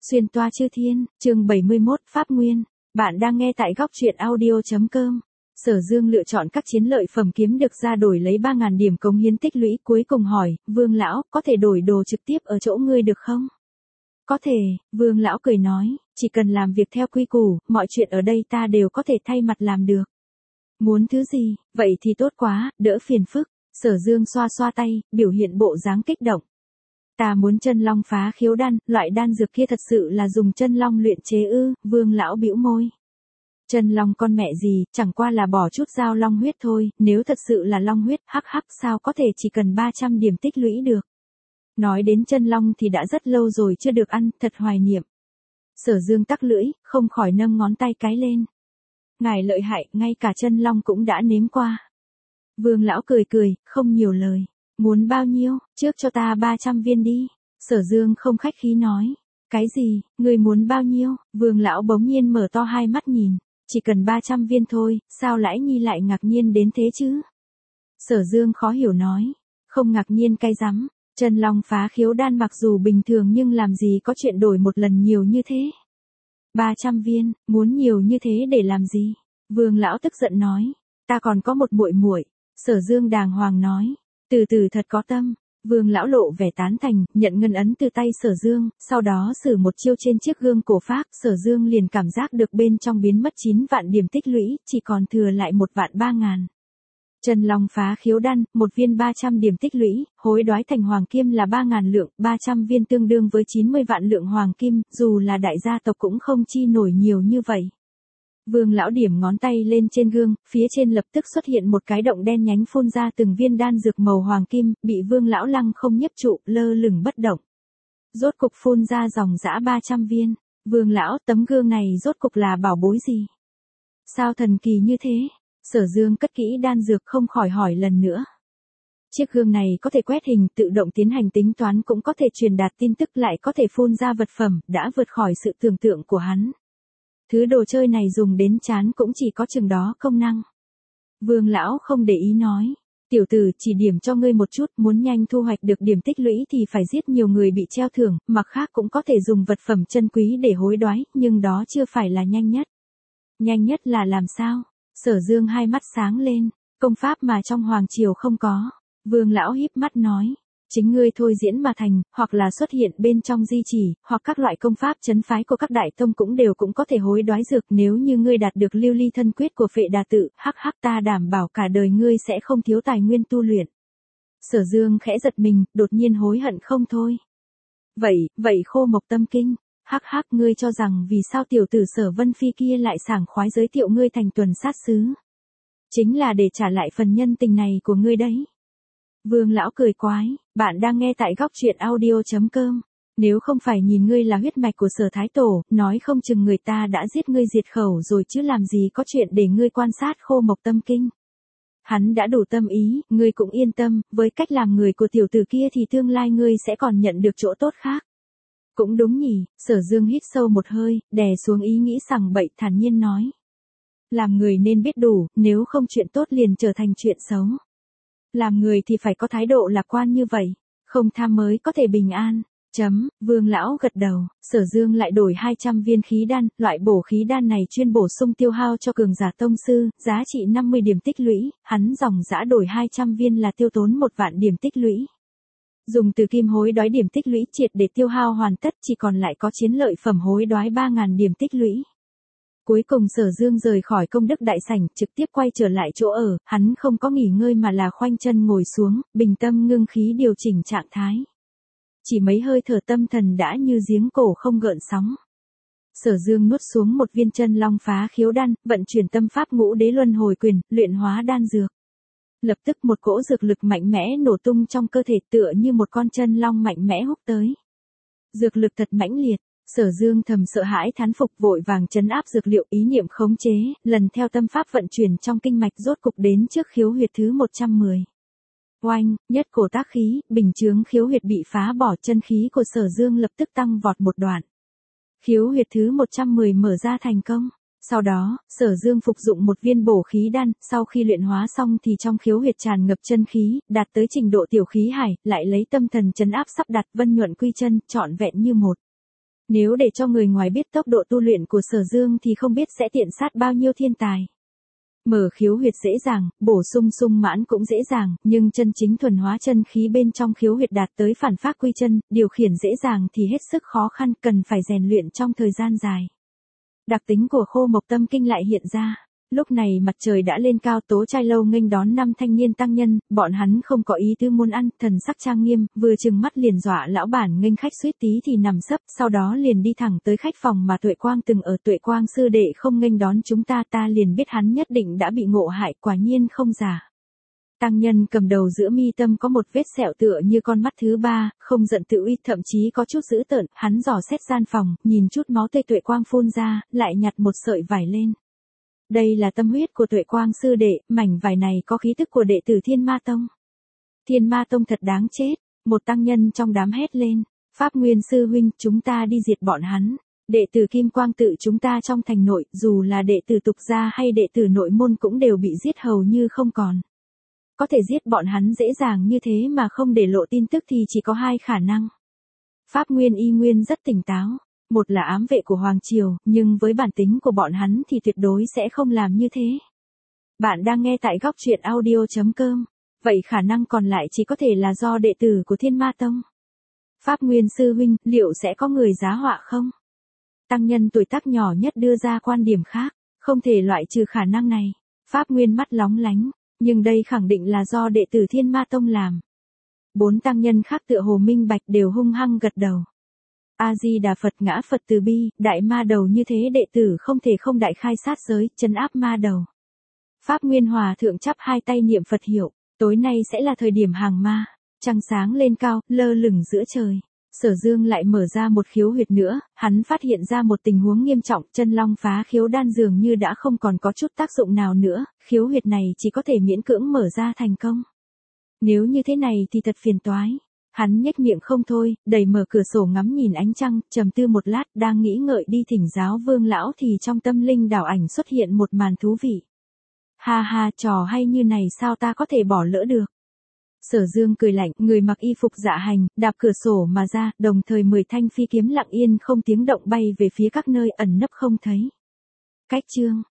Xuyên toa chư thiên, chương 71, Pháp Nguyên. Bạn đang nghe tại góc truyện audio.com. Sở Dương lựa chọn các chiến lợi phẩm kiếm được ra đổi lấy 3.000 điểm cống hiến tích lũy, cuối cùng hỏi, Vương lão, có thể đổi đồ trực tiếp ở chỗ ngươi được không? Có thể, Vương lão cười nói, chỉ cần làm việc theo quy củ, mọi chuyện ở đây ta đều có thể thay mặt làm được. Muốn thứ gì, vậy thì tốt quá, đỡ phiền phức. Sở Dương xoa xoa tay, biểu hiện bộ dáng kích động. Ta muốn chân long phá khiếu đan, loại đan dược kia thật sự là dùng chân long luyện chế ư? Vương lão bĩu môi. Chân long con mẹ gì, chẳng qua là bỏ chút dao long huyết thôi, nếu thật sự là long huyết, hắc hắc sao có thể chỉ cần 300 điểm tích lũy được. Nói đến chân long thì đã rất lâu rồi chưa được ăn, thật hoài niệm. Sở Dương tắc lưỡi, không khỏi nâng ngón tay cái lên. Ngài lợi hại, ngay cả chân long cũng đã nếm qua. Vương lão cười cười, không nhiều lời. Muốn bao nhiêu, trước cho ta 300 viên đi. Sở Dương không khách khí nói. Cái gì, người muốn bao nhiêu? Vương lão bỗng nhiên mở to hai mắt nhìn. Chỉ cần 300 viên thôi, sao Lãi Nhi lại ngạc nhiên đến thế chứ? Sở Dương khó hiểu nói. Không ngạc nhiên cái rắm. Chân long phá khiếu đan mặc dù bình thường nhưng làm gì có chuyện đổi một lần nhiều như thế. 300 viên, muốn nhiều như thế để làm gì? Vương lão tức giận nói. Ta còn có một muội muội. Sở Dương đàng hoàng nói. Từ từ thật có tâm. Vương lão lộ vẻ tán thành, nhận ngân ấn từ tay Sở Dương, sau đó sử một chiêu trên chiếc gương cổ phác, Sở Dương liền cảm giác được bên trong biến mất 9 vạn điểm tích lũy, chỉ còn thừa lại 1 vạn 3.000. Chân long phá khiếu đan, một viên 300 điểm tích lũy, hối đoái thành hoàng kim là 3.000 lượng, 300 viên tương đương với 90 vạn lượng hoàng kim, dù là đại gia tộc cũng không chi nổi nhiều như vậy. Vương lão điểm ngón tay lên trên gương, phía trên lập tức xuất hiện một cái động đen nhánh phun ra từng viên đan dược màu hoàng kim, bị Vương lão lăng không nhấc trụ, lơ lửng bất động. Rốt cục phun ra dòng dã 300 viên. Vương lão, tấm gương này rốt cục là bảo bối gì? Sao thần kỳ như thế? Sở Dương cất kỹ đan dược không khỏi hỏi lần nữa. Chiếc gương này có thể quét hình, tự động tiến hành tính toán, cũng có thể truyền đạt tin tức, lại có thể phun ra vật phẩm, đã vượt khỏi sự tưởng tượng của hắn. Thứ đồ chơi này dùng đến chán cũng chỉ có chừng đó công năng. Vương lão không để ý nói. Tiểu tử, chỉ điểm cho ngươi một chút, muốn nhanh thu hoạch được điểm tích lũy thì phải giết nhiều người bị treo thưởng, mặt khác cũng có thể dùng vật phẩm chân quý để hối đoái, nhưng đó chưa phải là nhanh nhất. Nhanh nhất là làm sao? Sở Dương hai mắt sáng lên, công pháp mà trong hoàng triều không có. Vương lão híp mắt nói. Chính ngươi thôi diễn mà thành, hoặc là xuất hiện bên trong di chỉ, hoặc các loại công pháp trấn phái của các đại tông cũng có thể hối đoái dược, nếu như ngươi đạt được lưu ly thân quyết của Phệ Đà Tự, hắc hắc ta đảm bảo cả đời ngươi sẽ không thiếu tài nguyên tu luyện. Sở Dương khẽ giật mình, đột nhiên hối hận không thôi. Vậy khô mộc tâm kinh, hắc hắc ngươi cho rằng vì sao tiểu tử Sở Vân Phi kia lại sảng khoái giới thiệu ngươi thành tuần sát sứ? Chính là để trả lại phần nhân tình này của ngươi đấy. Vương lão cười quái, bạn đang nghe tại góc truyện audio.com. Nếu không phải nhìn ngươi là huyết mạch của Sở Thái Tổ, nói không chừng người ta đã giết ngươi diệt khẩu rồi chứ làm gì có chuyện để ngươi quan sát khô mộc tâm kinh. Hắn đã đủ tâm ý, ngươi cũng yên tâm, với cách làm người của tiểu tử kia thì tương lai ngươi sẽ còn nhận được chỗ tốt khác. Cũng đúng nhỉ, Sở Dương hít sâu một hơi, đè xuống ý nghĩ sằng bậy, thản nhiên nói. Làm người nên biết đủ, nếu không chuyện tốt liền trở thành chuyện xấu. Làm người thì phải có thái độ lạc quan như vậy, không tham mới có thể bình an. Vương lão gật đầu, Sở Dương lại đổi 200 viên khí đan, loại bổ khí đan này chuyên bổ sung tiêu hao cho cường giả tông sư, giá trị 50 điểm tích lũy, hắn dòng dã đổi 200 viên là tiêu tốn 1 vạn điểm tích lũy. Dùng từ kim hối đoái điểm tích lũy triệt để tiêu hao hoàn tất, chỉ còn lại có chiến lợi phẩm hối đoái 3.000 điểm tích lũy. Cuối cùng Sở Dương rời khỏi công đức đại sảnh, trực tiếp quay trở lại chỗ ở, hắn không có nghỉ ngơi mà là khoanh chân ngồi xuống, bình tâm ngưng khí điều chỉnh trạng thái. Chỉ mấy hơi thở tâm thần đã như giếng cổ không gợn sóng. Sở Dương nuốt xuống một viên chân long phá khiếu đan, vận chuyển tâm pháp ngũ đế luân hồi quyền, luyện hóa đan dược. Lập tức một cỗ dược lực mạnh mẽ nổ tung trong cơ thể, tựa như một con chân long mạnh mẽ húc tới. Dược lực thật mãnh liệt. Sở Dương thầm sợ hãi thán phục, vội vàng trấn áp dược liệu, ý niệm khống chế, lần theo tâm pháp vận chuyển trong kinh mạch, rốt cục đến trước khiếu huyệt thứ 110. Oanh, nhất cổ tác khí, bình chướng khiếu huyệt bị phá bỏ, chân khí của Sở Dương lập tức tăng vọt một đoạn. Khiếu huyệt thứ 110 mở ra thành công. Sau đó, Sở Dương phục dụng một viên bổ khí đan, sau khi luyện hóa xong thì trong khiếu huyệt tràn ngập chân khí, đạt tới trình độ tiểu khí hải, lại lấy tâm thần trấn áp sắp đặt vân nhuận quy chân, trọn vẹn như một. Nếu để cho người ngoài biết tốc độ tu luyện của Sở Dương thì không biết sẽ tiện sát bao nhiêu thiên tài. Mở khiếu huyệt dễ dàng, bổ sung sung mãn cũng dễ dàng, nhưng chân chính thuần hóa chân khí bên trong khiếu huyệt đạt tới phản phát quy chân, điều khiển dễ dàng thì hết sức khó khăn, cần phải rèn luyện trong thời gian dài. Đặc tính của Khô Mộc Tâm Kinh lại hiện ra. Lúc này mặt trời đã lên cao, Tố Trai Lâu nghênh đón 5 thanh niên tăng nhân, bọn hắn không có ý tứ muốn ăn, thần sắc trang nghiêm, vừa trừng mắt liền dọa lão bản nghênh khách suýt tí thì nằm sấp, sau đó liền đi thẳng tới khách phòng mà Tuệ Quang từng ở. Tuệ Quang sư đệ không nghênh đón chúng ta, ta liền biết hắn nhất định đã bị ngộ hại, quả nhiên không giả. Tăng nhân cầm đầu giữa mi tâm có một vết sẹo tựa như con mắt thứ ba, không giận tự uy, thậm chí có chút dữ tợn, hắn dò xét gian phòng, nhìn chút máu tươi Tuệ Quang phun ra, lại nhặt một sợi vải lên. Đây là tâm huyết của Tuệ Quang sư đệ, mảnh vải này có khí tức của đệ tử Thiên Ma Tông. Thiên Ma Tông thật đáng chết, một tăng nhân trong đám hét lên, Pháp Nguyên sư huynh, chúng ta đi diệt bọn hắn. Đệ tử Kim Quang tự chúng ta trong thành nội, dù là đệ tử tục gia hay đệ tử nội môn cũng đều bị giết hầu như không còn. Có thể giết bọn hắn dễ dàng như thế mà không để lộ tin tức thì chỉ có hai khả năng. Pháp Nguyên y nguyên rất tỉnh táo. Một là ám vệ của Hoàng Triều, nhưng với bản tính của bọn hắn thì tuyệt đối sẽ không làm như thế. Bạn đang nghe tại góc truyện audio.com. Vậy khả năng còn lại chỉ có thể là do đệ tử của Thiên Ma Tông. Pháp Nguyên sư huynh, liệu sẽ có người giá họa không? Tăng nhân tuổi tác nhỏ nhất đưa ra quan điểm khác, không thể loại trừ khả năng này. Pháp Nguyên mắt lóng lánh, nhưng đây khẳng định là do đệ tử Thiên Ma Tông làm. 4 tăng nhân khác tựa hồ minh bạch đều hung hăng gật đầu. A-di-đà Phật, ngã Phật từ bi, đại ma đầu như thế đệ tử không thể không đại khai sát giới, trấn áp ma đầu. Pháp Nguyên Hòa thượng chắp hai tay niệm Phật hiệu, tối nay sẽ là thời điểm hàng ma, trăng sáng lên cao, lơ lửng giữa trời. Sở Dương lại mở ra một khiếu huyệt nữa, hắn phát hiện ra một tình huống nghiêm trọng, chân long phá khiếu đan dường như đã không còn có chút tác dụng nào nữa, khiếu huyệt này chỉ có thể miễn cưỡng mở ra thành công. Nếu như thế này thì thật phiền toái. Hắn nhếch miệng không thôi, đẩy mở cửa sổ ngắm nhìn ánh trăng, trầm tư một lát, đang nghĩ ngợi đi thỉnh giáo Vương lão thì trong tâm linh đảo ảnh xuất hiện một màn thú vị. Ha ha, trò hay như này sao ta có thể bỏ lỡ được. Sở Dương cười lạnh, người mặc y phục dạ hành, đạp cửa sổ mà ra, đồng thời 10 thanh phi kiếm lặng yên không tiếng động bay về phía các nơi ẩn nấp không thấy. Cách chương